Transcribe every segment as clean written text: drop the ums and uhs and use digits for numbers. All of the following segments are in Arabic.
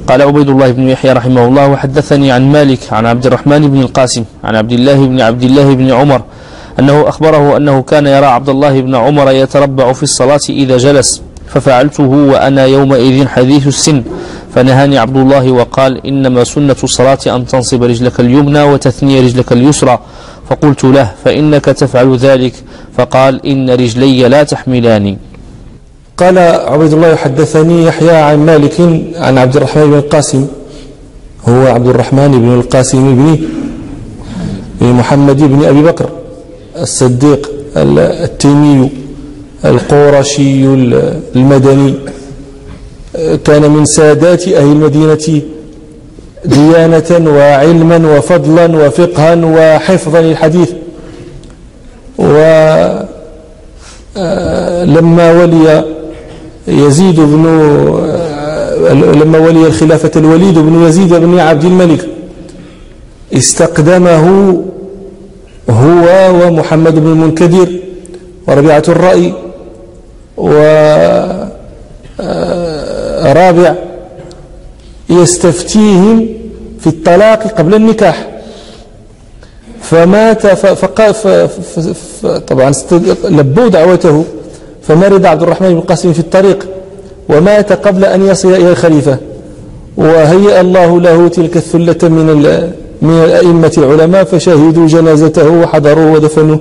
قال عبيد الله بن يحيى رحمه الله: وحدثني عن مالك عن عبد الرحمن بن القاسم عن عبد الله بن عمر أنه أخبره أنه كان يرى عبد الله بن عمر يتربع في الصلاة إذا جلس، ففعلته وأنا يومئذ حديث السن، فنهاني عبد الله وقال: إنما سنة الصلاة أن تنصب رجلك اليمنى وتثني رجلك اليسرى. فقلت له: فإنك تفعل ذلك؟ فقال: إن رجلي لا تحملاني. قال عبيد الله: حدثني يحيى عن مالك عن عبد الرحمن بن القاسم، هو عبد الرحمن بن القاسم بن محمد بن أبي بكر الصديق التيمي القرشي المدني، كان من سادات أهل المدينة ديانة وعلما وفضلا وفقها وحفظا للحديث. ولما ولي الخلافة الوليد بن يزيد بن عبد الملك استقدمه هو ومحمد بن المنكدر وربيعة الرأي ورابع يستفتيهم في الطلاق قبل النكاح، فمات طبعا لبوا دعوته، فمرض عبد الرحمن بن القاسم في الطريق ومات قبل أن يصل إلى الخليفة، وهيأ الله له تلك الثلة من الأئمة العلماء فشهدوا جنازته وحضروه ودفنوه،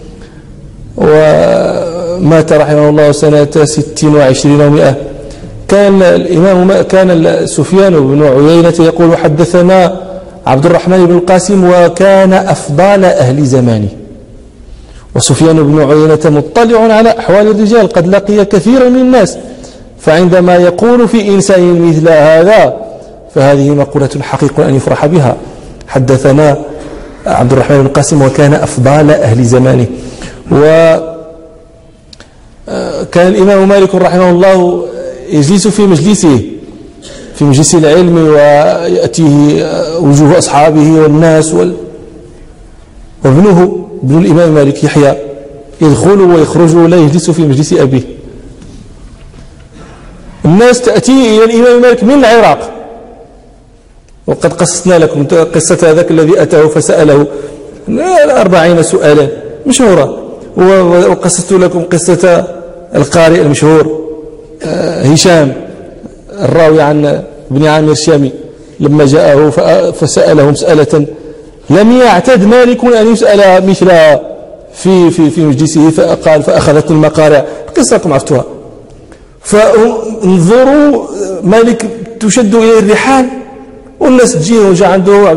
ومات رحمه الله سنة 26 و100. كان سفيان بن عيينة يقول: حدثنا عبد الرحمن بن القاسم وكان أفضل أهل زمانه. وسفيان بن عيينة مطلع على أحوال الرجال، قد لقي كثيرا من الناس، فعندما يقول في إنسان مثل هذا فهذه مقولة حقيق أن يفرح بها. حدثنا عبد الرحمن بن القاسم وكان أفضل أهل زمانه. وكان الإمام مالك رحمه الله يجلس في مجلس العلم، ويأتيه وجوه أصحابه والناس وابنه ابن الإمام مالك يحيى يدخل ويخرج ولا يجلس في مجلس أبيه. الناس تأتي إلى الإمام مالك من العراق، وقد قصصنا لكم قصة هذاك الذي أتاه فسأله 40 سؤالا مشهورة، وقصصت لكم قصة القارئ المشهور هشام الراوي عن ابن عامر الشامي لما جاءه فسأله مسألة لم يعتد مالك أن يسأل مثلها في مجلسه، فقال: فأخذت المقارع. قصتكم عرفتوها. فانظروا مالك تشد إليه الرحال والناس تجي، وجاء عنده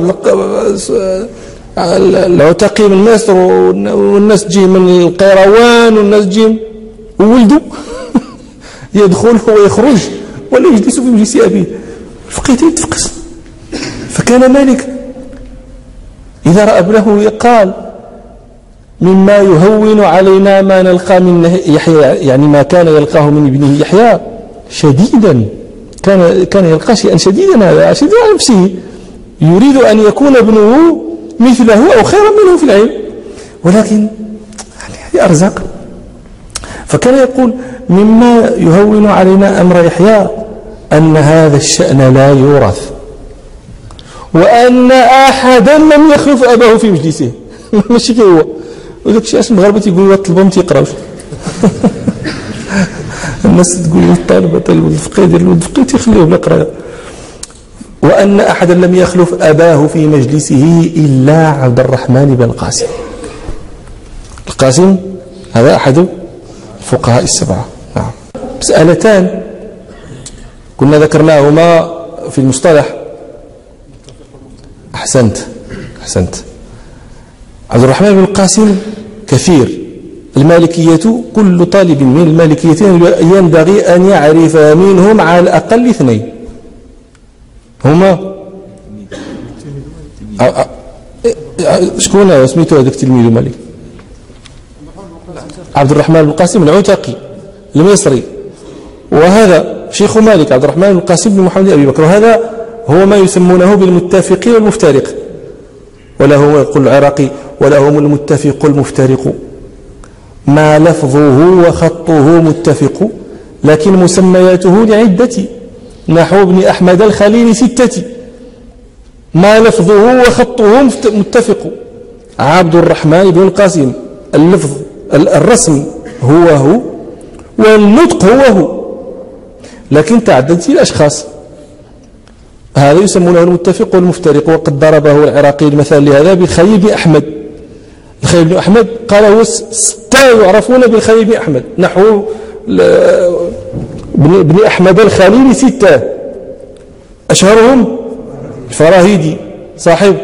العتقي من مصر والناس تجي من القيروان والناس تجي، وولده يدخل ويخرج ولا يجلس في مجلس أبيه. الفقيه يتفقس. فكان مالك إذا رأى ابنه قال: مما يهون علينا ما نلقى من يحيى، يعني ما كان يلقاه من ابنه يحيى شديدا، كان يلقى شيئا شديدا، هذا شديد على نفسه، يريد أن يكون ابنه مثله أو خيرا منه في العلم، ولكن هذه أرزاق. فكان يقول: مما يهون علينا أمر يحيى أن هذا الشأن لا يورث، وأن أحدا لم يخلف أباه في مجلسه. ماشي كي هو، وداك الشيء اسم المغاربة يقولوا الطلبة ما تيقراوش. الناس تقول الطالب الفقيه ديال الولد الفقيه تيخليوه بلا قرايه. وأن أحدا لم يخلف أباه في مجلسه إلا عبد الرحمن بن القاسم. القاسم هذا أحد الفقهاء السبعة. نعم. مسألتان كنا ذكرناهما في المصطلح. أحسنت. عبد الرحمن بن القاسم كثير. المالكية كل طالب من المالكية ينبغي أن يعرف منهم على الأقل 2 هما شكون سميتو هذاك تلميذ مالك؟ عبد الرحمن بن القاسم العتقي المصري، وهذا شيخ مالك عبد الرحمن بن القاسم بن محمد أبي بكر، وهذا هو ما يسمونه بالمتفق والمفترق، ولا هو يقول العراقي ولا هم المتفق المفترق، ما لفظه وخطه متفق لكن مسمياته لعدة نحو ابن أحمد الخليل 6 ما لفظه وخطه متفق. عبد الرحمن بن القاسم اللفظ الرسم هو والنطق هو لكن تعددت الأشخاص. هذا يسمونه المتفق والمفترق. وقد ضربه العراقي المثال لهذا بالخليل بن أحمد. الخليل بن أحمد قال هو 6 يعرفون بالخليل بن أحمد نحو ابن أحمد الخليل 6 أشهرهم الفراهيدي صاحب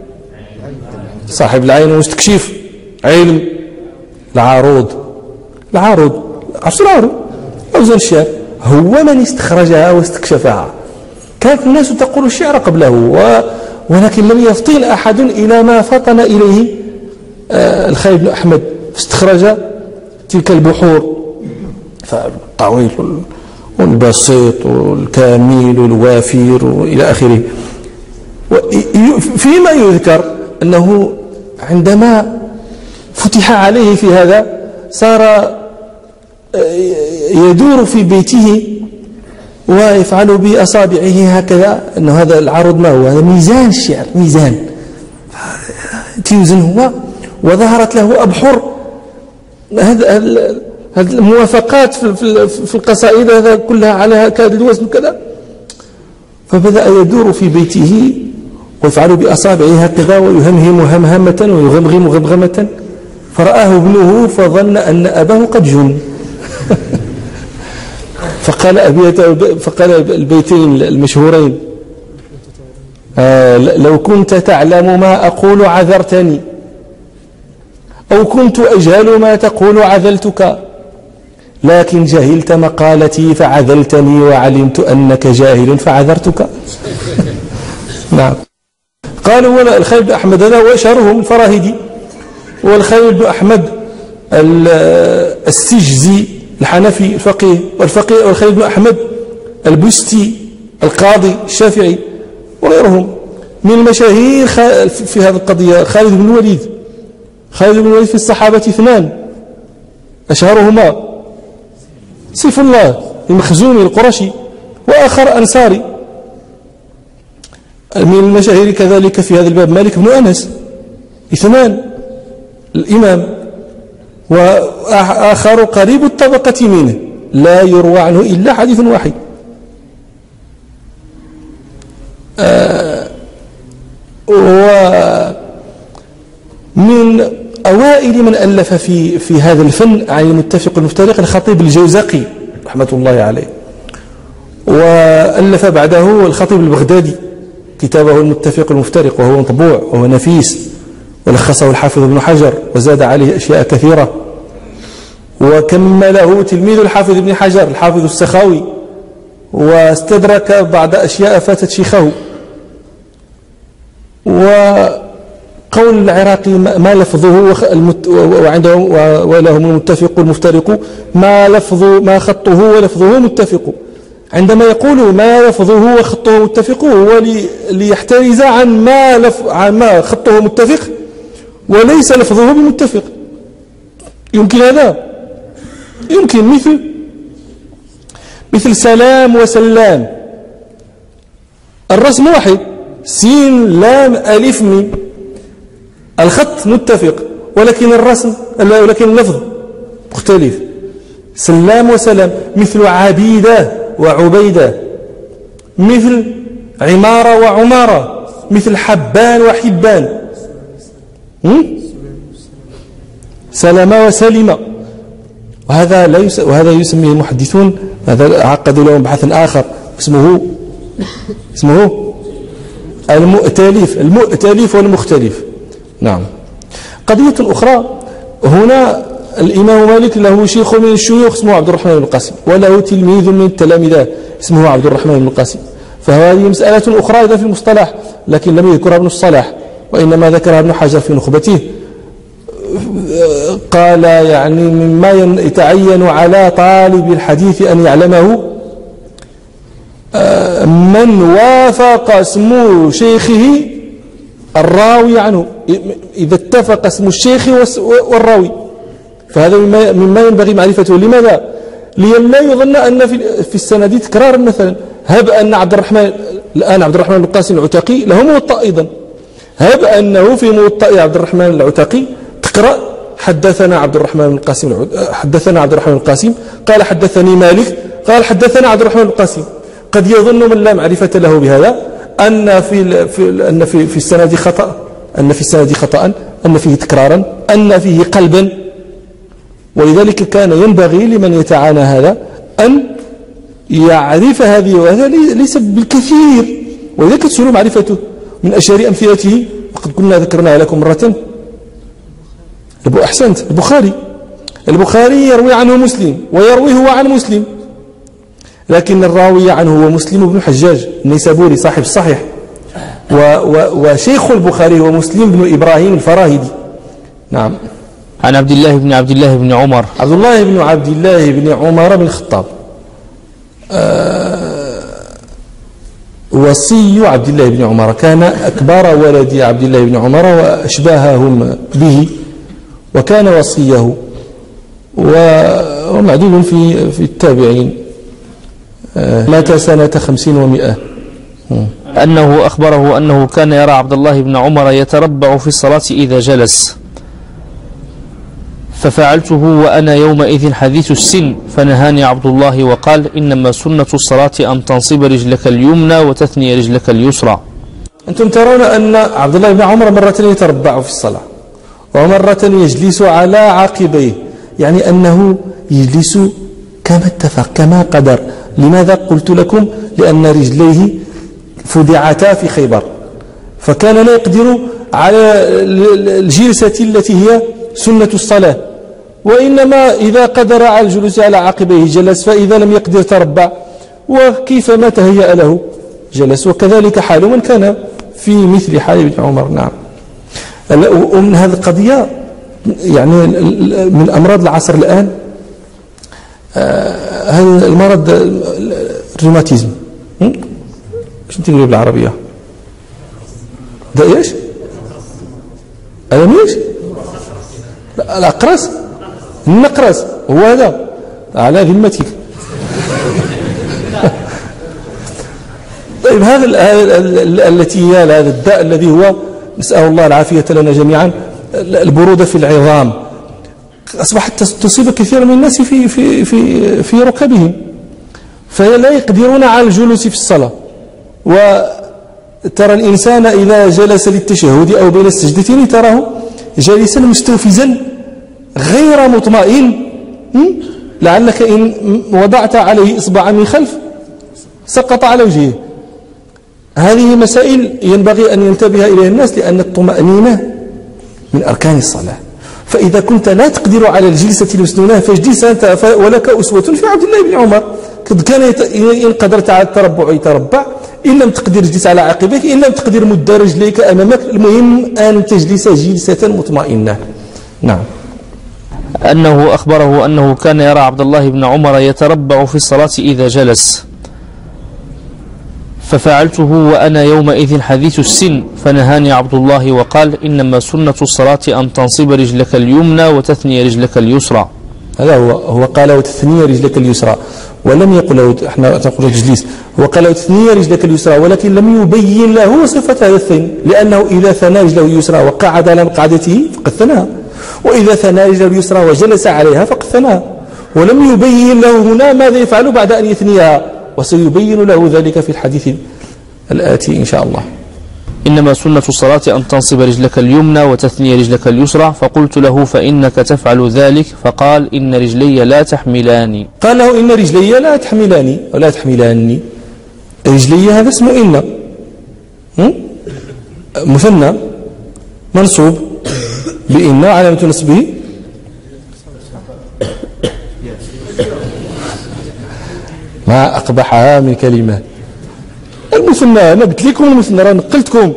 العين والمستكشف علم العروض عرفت العروض أوزان الشعر هو من استخرجها واستكشفها. كانت الناس تقول الشعر قبله ولكن لم يفطن أحد إلى ما فطن إليه الخليل بن أحمد استخرج تلك البحور فالطويل والبسيط والكامل والوافر وإلى آخره. فيما يذكر أنه عندما فتح عليه في هذا صار يدور في بيته ويفعل بأصابعه هكذا أنه هذا العرض ما هو؟ هذا ميزان الشعر، ميزان تيوزن هو. وظهرت له أبحر هذه الموافقات في القصائد هذا كلها على هذا الوزن وكذا. فبدأ يدور في بيته ويفعل بأصابعه هكذا ويهمهم همهمة ويغمغم غمغمة. فرآه ابنه فظن أن أباه قد جن فقال البيتين المشهورين لو كنت تعلم ما أقول عذرتني أو كنت أجهل ما تقول عذلتك لكن جهلت مقالتي فعذلتني وعلمت أنك جاهل فعذرتك. نعم. قالوا الخليل بن أحمد هذا وأشهرهم الفراهيدي والخليل بن أحمد السجزي الحنفي الفقيه والخليل بن أحمد البستي القاضي الشافعي وغيرهم من المشاهير في هذه القضية. خالد بن الوليد في الصحابة 2 أشهرهما سيف الله المخزومي القرشي وآخر أنصاري. من المشاهير كذلك في هذا الباب مالك بن أنس 2 الإمام وآخر قريب الطبقة منه لا يروى عنه إلا حديث واحد. ومن أوائل من ألف في هذا الفن عن المتفق والمفترق الخطيب الجوزقي رحمة الله عليه. وألف بعده الخطيب البغدادي كتابه المتفق والمفترق وهو مطبوع وهو نفيس ولخصه الحافظ ابن حجر وزاد عليه أشياء كثيرة. وكمله تلميذ الحافظ ابن حجر الحافظ السخاوي واستدرك بعض أشياء فاتت شيخه. وقول العراقي ما لفظه وعندهم ولهم المتفق والمفترق ما خطه ولفظه متفق. عندما يقول ما لفظه وخطه متفق هو ليحترز عن ما خطه متفق وليس لفظه بمتفق. يمكن هذا يمكن مثل سلام وسلام الرسم واحد سين لام ألف ميم الخط متفق ولكن الرسم ولكن اللفظ مختلف. سلام وسلام مثل عبيدة وعبيدة مثل عمارة وعمارة مثل حبان وحبان سلامة وسلمة. وهذا يسميه المحدثون هذا عقدوا لهم بحثا آخر اسمه المؤتلف والمختلف. نعم. قضية أخرى هنا الإمام مالك له شيخ من الشيوخ اسمه عبد الرحمن بن القاسم وله تلميذ من التلامذة اسمه عبد الرحمن بن القاسم. فهذه مسألة أخرى إذا في المصطلح لكن لم يذكرها ابن الصلاح وإنما ذكرها ابن حجر في نخبته. قال يعني مما يتعين على طالب الحديث أن يعلمه من وافق اسم شيخه الراوي عنه إذا اتفق اسم الشيخ والراوي فهذا مما ينبغي معرفته. لماذا؟ لئلا يظن أن في السند تكرار مثلا هب أن عبد الرحمن الآن عبد الرحمن بن القاسم العتاقي له موطأ أيضا، هب أنه في موطأ عبد الرحمن العتاقي تقرأ حدثنا عبد الرحمن بن القاسم حدثنا عبد الرحمن بن القاسم قال حدثني مالك قال حدثنا عبد الرحمن بن القاسم. قد يظن من لا معرفة له بهذا أن في السند خطأ، أن في السند خطأ، أن فيه تكرارا، أن فيه قلبا. ولذلك كان ينبغي لمن يتعانى هذا أن يعرف هذه، وهذا ليس بالكثير، ولذلك تسهل معرفته. من أشهر أمثلته وقد كنا ذكرناها لكم مرة، أحسنت، البخاري يروي عنه مسلم ويروي هو عن مسلم، لكن الراوي عنه هو مسلم بن الحجاج النيسابوري صاحب الصحيح، وشيخ البخاري هو مسلم بن إبراهيم الفراهيدي. نعم. عن عبد الله بن عمر. عبد الله بن عمر بن الخطاب وصي عبد الله بن عمر، كان أكبر ولد عبد الله بن عمر وأشباههم به، وكان وصيه، ومعدود في التابعين، مات سنة 50 و100. أنه أخبره أنه كان يرى عبد الله بن عمر يتربع في الصلاة إذا جلس، ففعلته وأنا يومئذ حديث السن، فنهاني عبد الله وقال إنما سنة الصلاة أن تنصب رجلك اليمنى وتثني رجلك اليسرى. أنتم ترون أن عبد الله بن عمر مرة يتربع في الصلاة ومرة يجلس على عقبيه، يعني أنه يجلس كما اتفق كما قدر. لماذا قلت لكم؟ لأن رجليه فدعتا في خيبر، فكان لا يقدر على الجلسة التي هي سنة الصلاة، وإنما إذا قدر على الجلوس على عقبيه جلس، فإذا لم يقدر تربع، وكيفما تهيأ له جلس. وكذلك حال من كان في مثل حال ابن عمر. نعم. ومن هذه القضية يعني من أمراض العصر الآن هذا المرض الروماتيزم، شو تقول بالعربية؟ ده إيش؟ ألم إيش؟ الأقرص، النقرس، هو هذا على ذمتك. طيب هذا التي هي هذا الداء الذي هو، نسأل الله العافية لنا جميعا، البرودة في العظام، أصبحت تصيب كثير من الناس في ركبهم، فلا يقدرون على الجلوس في الصلاة. وترى الإنسان إذا جلس للتشهد أو بين السجدتين تراه جالسا مستوفزا غير مطمئن، لعلك إن وضعت عليه إصبعا من خلف سقط على وجهه. هذه مسائل ينبغي أن ينتبه إليها الناس، لأن الطمأنينة من أركان الصلاة. فإذا كنت لا تقدر على الجلسة المسنونة فاجلس أنت، ولك أسوة في عبد الله بن عمر، كان إن قدرت على التربع يتربع، إن لم تقدر اجلس على عقبيك، إن لم تقدر مد رجليك أمامك، المهم أن تجلس جلسة مطمئنة. نعم. أنه أخبره أنه كان يرى عبد الله بن عمر يتربع في الصلاة إذا جلس، ففعلته وأنا يومئذ حديث السن، فنهاني عبد الله وقال إنما سنة الصلاة أن تنصب رجلك اليمنى وتثني رجلك اليسرى. هذا هو قال وتثني رجلك اليسرى، ولم يقل له احنا نقول تجليس، هو قال وتثني رجلك اليسرى، ولكن لم يبين له صفة هذا الثين، لأنه إذا ثنى رجله اليسرى وقعد على مقعدته فقد ثناها، وإذا ثنى رجله اليسرى وجلس عليها فقد ثناها، ولم يبين له هنا ماذا يفعل بعد أن يثنيها، وسيبين له ذلك في الحديث الآتي إن شاء الله. إنما سنة الصلاة أن تنصب رجلك اليمنى وتثني رجلك اليسرى، فقلت له فإنك تفعل ذلك، فقال إن رجلي لا تحملاني. قال له إن رجلي لا تحملاني ولا تحملاني. رجلي هذا اسمه إن، مثنى منصوب بإن، علامة نصبه ما أقبحها من كلمة. المثنى أنا قلت لكم المثنى، راه نقلتكم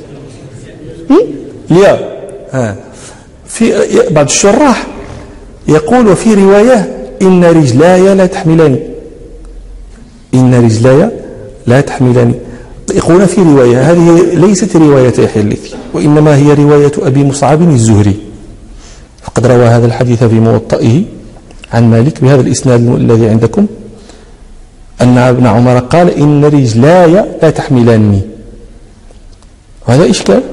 ليا. في بعض الشراح يقول وفي رواية إن رجلاي لا تحملاني، إن رجلاي لا تحملاني. يقول في رواية، هذه ليست رواية يحيى الليثي، وإنما هي رواية أبي مصعب الزهري، فقد روى هذا الحديث في موطئه عن مالك بهذا الإسناد الذي عندكم، أن ابن عمر قال إن رجلاي لا تحملاني، وهذا إشكال.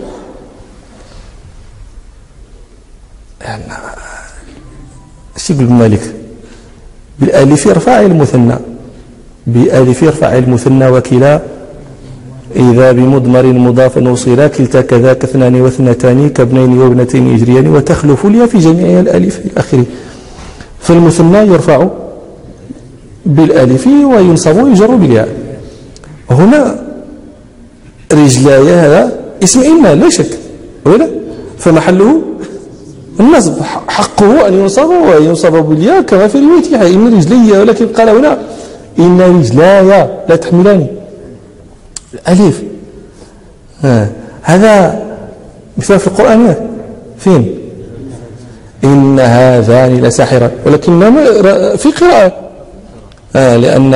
يعني ايش يقول مالك؟ بالالف يرفع المثنى، بألف يرفع المثنى وكلا إذا بمضمر مضاف وصلا كلتا كذاك اثنان واثنتان كابنين وابنتين يجريان وتخلف الياء في جميع الألف إلى آخره. فالمثنى يرفع بالألف وينصب ويجر بالياء. هنا رجلاي هذا اسم إن لا شك، ولا فمحله النصب، حقه أن ينصب وينصب بالياء كما في رواية يحيى إن رجلي، ولكن قال هنا إن رجلاي لا تحملاني الألف. هذا مثال في القرآن فين؟ إن هذان لساحران، ولكن في قراءة لأن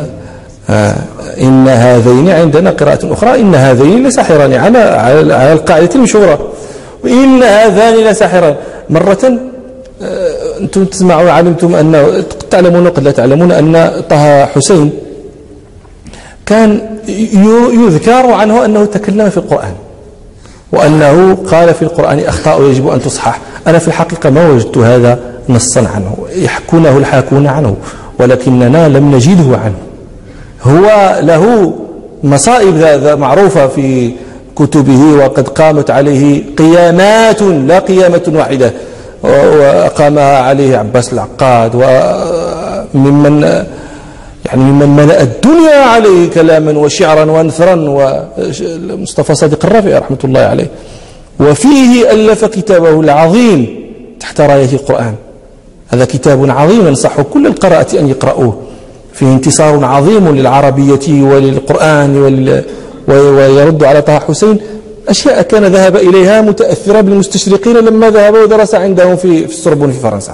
إن هذين عندنا قراءة أخرى إن هذين لساحران على القاعدة المشهورة، وإن هذان لساحران. مرة أنتم تسمعوا علمتم أن تعلمون قد لا تعلمون أن طه حسين كان يذكر عنه أنه تكلم في القرآن وأنه قال في القرآن أخطاء يجب أن تصحح. أنا في الحقيقة ما وجدت هذا نصا عنه، يحكونه الحاكون عنه ولكننا لم نجده عنه. هو له مصائب معروفة في كتبه، وقد قامت عليه قيامات لا قيامة واحدة، وقامها عليه عباس العقاد وممن ممن ملأ الدنيا عليه كلاما وشعرا ونثرا، ومصطفى صادق الرافعي رحمة الله عليه. وفيه ألف كتابه العظيم تحت راية القرآن. هذا كتاب عظيم ينصح كل القراءة أن يقرأوه، فيه انتصار عظيم للعربية وللقرآن ويرد على طه حسين أشياء كان ذهب إليها متأثرة بالمستشرقين لما ذهب ودرس عندهم في السوربون في فرنسا.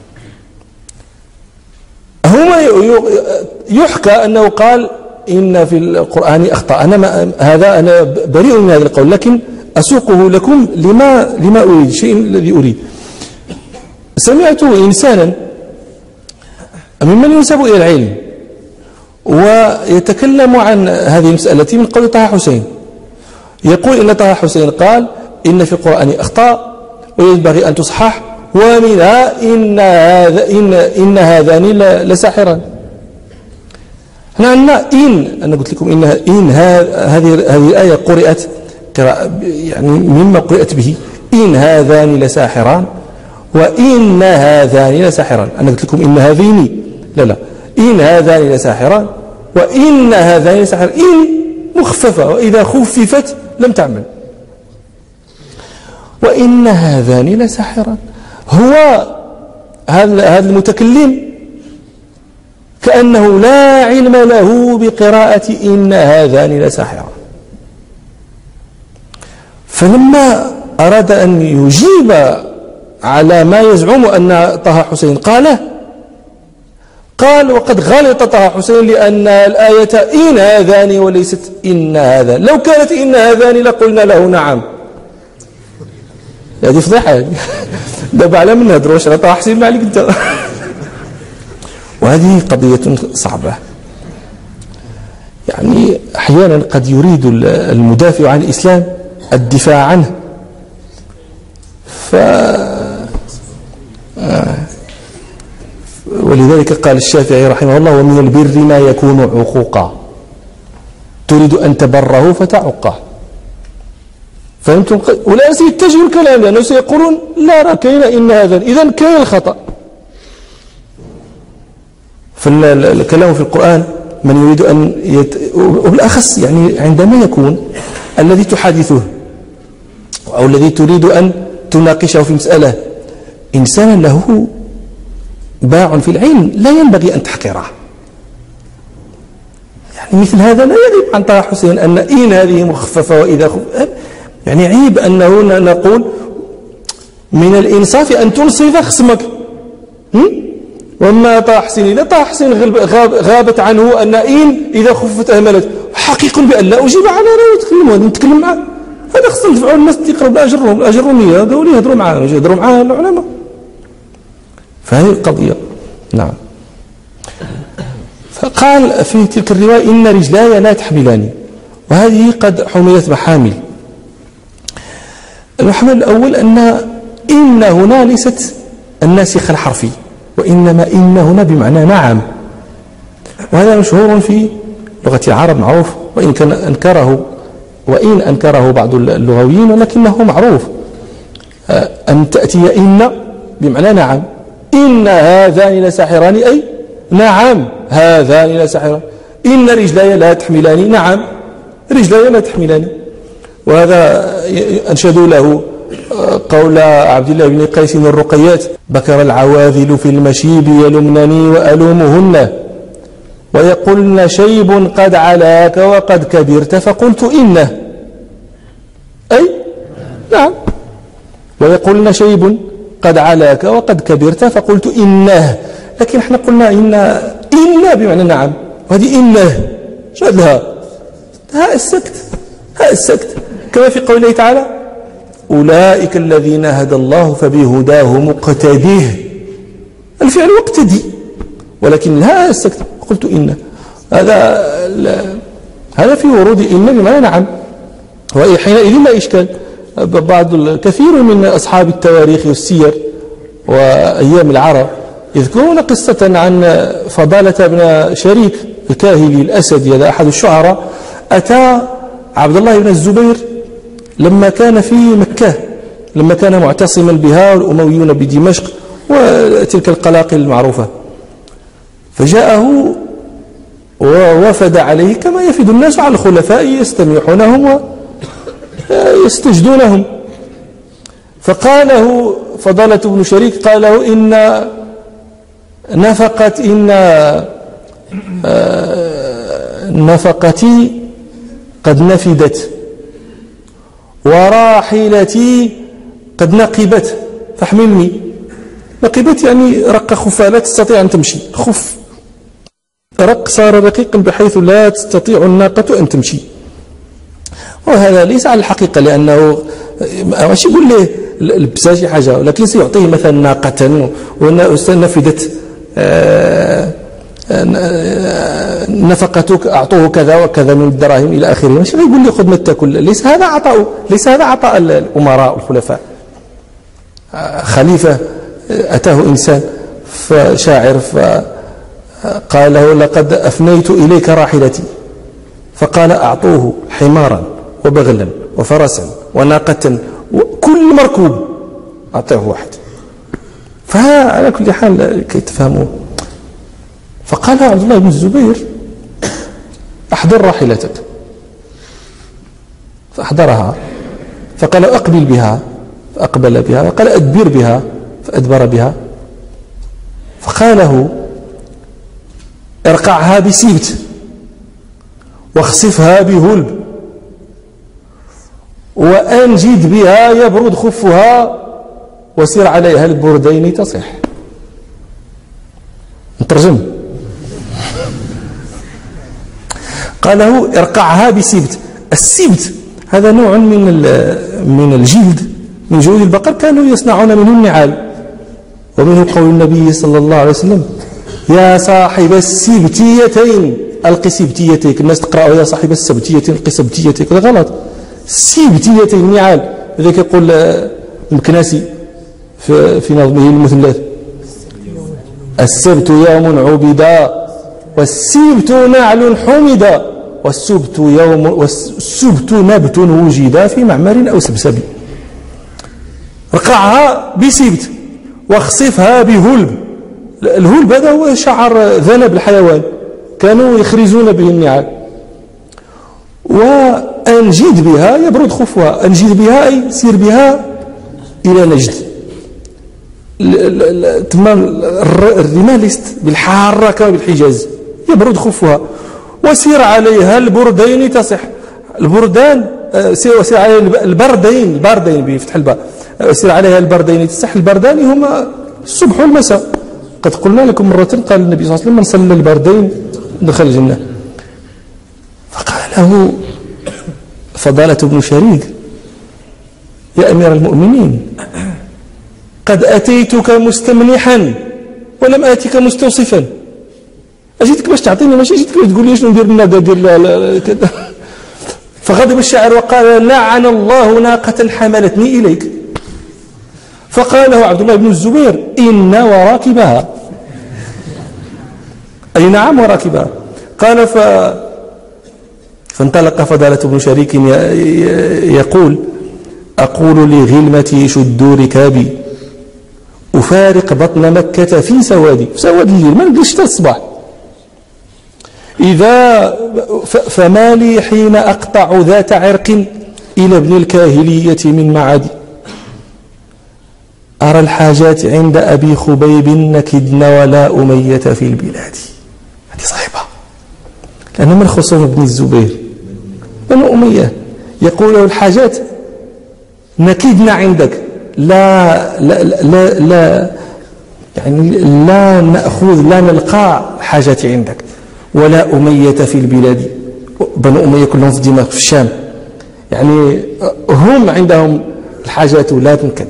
هما يحكى أنه قال إن في القرآن أخطاء. أنا بريء من هذا القول، لكن أسوقه لكم لما أريد، شيء الذي أريد. سمعت إنسانا ممن ينسب إلى العلم ويتكلم عن هذه المسألة من قول طه حسين، يقول إن طه حسين قال إن في القرآن أخطاء وينبغي أن تصحح، ومنها إن هذان لساحران. هنا عندنا أنا قلت لكم هذه الآية قرأت مما قرأت به إن هذان لساحران وإن هذان لساحران. أنا قلت لكم إن هذين لا إن هذان لساحران وإن هذان لساحران. إن مخففة وإذا خففت لم تعمل. وإن هذان لساحران، هو هذا المتكلم كأنه لا علم له بقراءة إن هذان لساحران. فلما أراد أن يجيب على ما يزعم أن طه حسين قال وقد غلط طه حسين لأن الآية إن هذان وليست إن هذان، لو كانت إن هذان لقلنا له نعم. هذه فضيحة دابا على من نهضروا واش طه حسين ما عليك انت. وهذه قضية صعبة. أحيانا قد يريد المدافع عن الإسلام الدفاع عنه، ولذلك قال الشافعي رحمه الله ومن البر ما يكون عقوقا، تريد أن تبره فتعقه. فهمتم؟ ولا سيتجهوا الكلام لأنه سيقولون لا راه كاين إن هذا، إذن كاين الخطأ. فالكلام في القرآن من يريد أن وبالأخص عندما يكون الذي تحادثه أو الذي تريد أن تناقشه في مسألة إنسان له باع في العلم لا ينبغي أن تحقره. مثل هذا لا يغيب عن طه حسين أن إن هذه مخففة وإذا عيب أنه نقول من الإنصاف أن تنصف خصمك. وما طه حسين إذا طه حسين غابت عنه أن إن إذا خفت أهملت، حقيق بأن لا أجيب على رأي نتكلم معه. هذا خصنا ندفعوا الناس يقرب الأجرمية هذول يهضروا معاه العلماء. فهذه القضية. نعم. فقال في تلك الرواية إن رجلاي لا تحملاني، وهذه قد حملت محامل. المحمل الأول أن إن هنا ليست الناسخ الحرفي، وإنما إن هنا بمعنى نعم، وهذا مشهور في لغة العرب معروف، وإن أنكره بعض اللغويين، ولكنه معروف أن تأتي إن بمعنى نعم. إن هذان لساحران، أي نعم هذان لساحران. إن رجلاي لا تحملاني، نعم رجلاي لا تحملاني. وهذا أنشدوا له قول عبد الله بن قيس الرقيات: بكر العواذل في المشيب يلمنني وألومهن، ويقولن شيب قد علاك وقد كبرت، فقلت إنه، أي نعم. ويقولن شيب قد علاك وقد كبرت، فقلت إنه. لكن احنا قلنا إن بمعنى نعم، وهذه إنه شاد لها هاء السكت، كما في قوله تعالى: أولئك الذين هدى الله فبهداه مقتده. الفعل مقتدي، ولكن هاء السكت. قلت إن، هذا في ورود إن بمعنى نعم، وحينئذ لا إشكال. كثير من أصحاب التواريخ والسير وأيام العرب يذكرون قصة عن فضالة بن شريك الكاهلي الأسدي، هذا أحد الشعراء. أتى عبد الله بن الزبير لما كان في مكة، لما كان معتصما بها والأمويون بدمشق وتلك القلاقل المعروفة، فجاءه ووفد عليه كما يفد الناس على الخلفاء، يستميحونهم ويستجدونهم. فقال له فضالة بن شريك، قال له: إن نفقتي قد نفدت، وراحلتي قد نقبت، فاحملني. نقبت يعني رق خفها، لا تستطيع أن تمشي. خف رق صار رقيقا بحيث لا تستطيع الناقة أن تمشي. وهذا ليس على الحقيقة، لأنه ماشي يقول له لبسها شي حاجة، ولكن سيعطيه مثلا ناقة ونفدت نفقتك، أعطوه كذا وكذا من الدراهم إلى آخره. ماشي يقول لي خذ ما تاكل. ليس هذا عطاء الأمراء والخلفاء. خليفة أتاه إنسان فشاعر فقال له: لقد أفنيت إليك راحلتي. فقال: أعطوه حمارا وبغلا وفرسا وناقة وكل مركوب، أعطيه واحد. فعلى كل حال كي تفهموا، فقال عبد الله بن الزبير: أحضر راحلتك. فأحضرها، فقال: أقبل بها، فأقبل بها. وقال: أدبر بها، فأدبر بها. فقال له: ارقعها بسبت، واخسفها بهلب، وأنجد بها يبرد خفها، وسير عليها البردين تصح. نترجم. قال له: ارقعها بسبت. السبت هذا نوع من الجلد، من جلود البقر، كانوا يصنعون منه النعال. ومنه قول النبي صلى الله عليه وسلم: يا صاحب السبتيتين ألق سبتيتيك. الناس تقرأ يا صاحب السبتيتين ألق سبتيتيك، هذا غلط. السبتيتين النعال، لذلك يقول المكناسي في نظمه المثلث: السبت يوم عبدا، والسبت نعل حمدا، والسبت نبت وجد في معمر أو سبسب. رقعها بسبت، واخصفها بهلب. الهلب هذا هو شعر ذنب الحيوان، كانوا يخرزون به النعال. وأنجد بها يبرد خفها. أنجد بها أي سير بها إلى نجد. تمام. الرمال ليست بالحارة كما بالحجاز، يبرد خفها. وسير عليها البردين تصح. البردان سير عليها البردين بفتح الباء. سير عليها البردين تصح. البردان هما الصبح والمساء. قد قلنا لكم مرة، قال النبي صلى الله عليه وسلم: من صلى البردين دخل الجنة. فقال له فضالة بن شريك: يا أمير المؤمنين، قد أتيتك مستمنحا ولم آتك مستوصفا. أجيتك باش تعطيني ماشي جيتك باش تقول لي شنو ندير لنا دير كذا. فغضب الشاعر وقال لعن الله ناقة حملتني إليك. فقال له عبد الله بن الزبير إن وراكبها، أي نعم وراكبها. قال فانطلق فضالة بن شريك يقول أقول لغلمتي شدوا ركابي أفارق بطن مكة في سواد الليل، ما نقلش حتى الصباح. فما لي حين أقطع ذات عرق إلى ابن الكاهلية من معادي أرى الحاجات عند أبي خبيب نكدن ولا أمية في البلاد. هذه صعبة لأنه من خصوم ابن الزبير بنو أمية. يقول له الحاجات نكدن عندك، لا لا لا لا يعني لا نأخذ لا نلقى حاجات عندك، ولا أمية في البلاد. بنو أمية كلهم في دمشق في الشام، يعني هم عندهم الحاجات لا تنكد.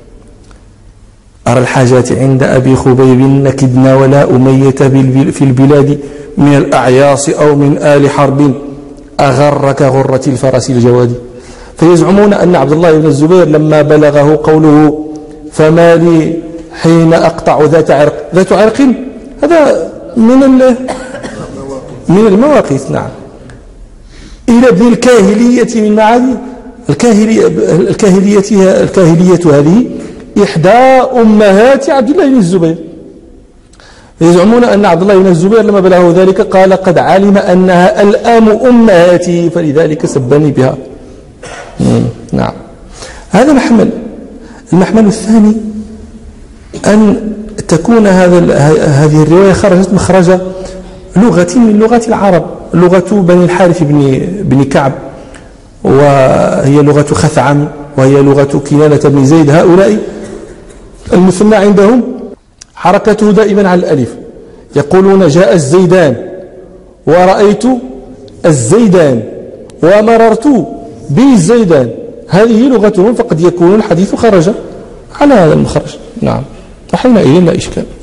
أرى الحاجات عند أبي خبيب نكدن ولا أمية في البلاد من الأعياص أو من آل حرب أغر كغرة الفرس الجواد. فيزعمون أن عبد الله بن الزبير لما بلغه قوله فما لي حين أقطع ذات عرق، هذا من المواقيت. نعم. إلى ابن الكاهلية من معادي. الكاهلية هذه إحدى أمهات عبد الله بن الزبير. يزعمون أن عبد الله بن الزبير لما بلغه ذلك قال قد علم أنها الآم أمهاتي فلذلك سبني بها. نعم. هذا محمل. المحمل الثاني أن تكون هذه الرواية خرجت مخرج لغة من لغات العرب، لغة بني الحارث بن كعب، وهي لغة خثعم، وهي لغة كنانة بن زيد. هؤلاء المثنى عندهم حركته دائما على الألف. يقولون جاء الزيدان ورأيت الزيدان ومررت بالزيدان. هذه لغتهم، فقد يكون الحديث خرج على هذا المخرج. نعم. وحينئذ لا إشكال.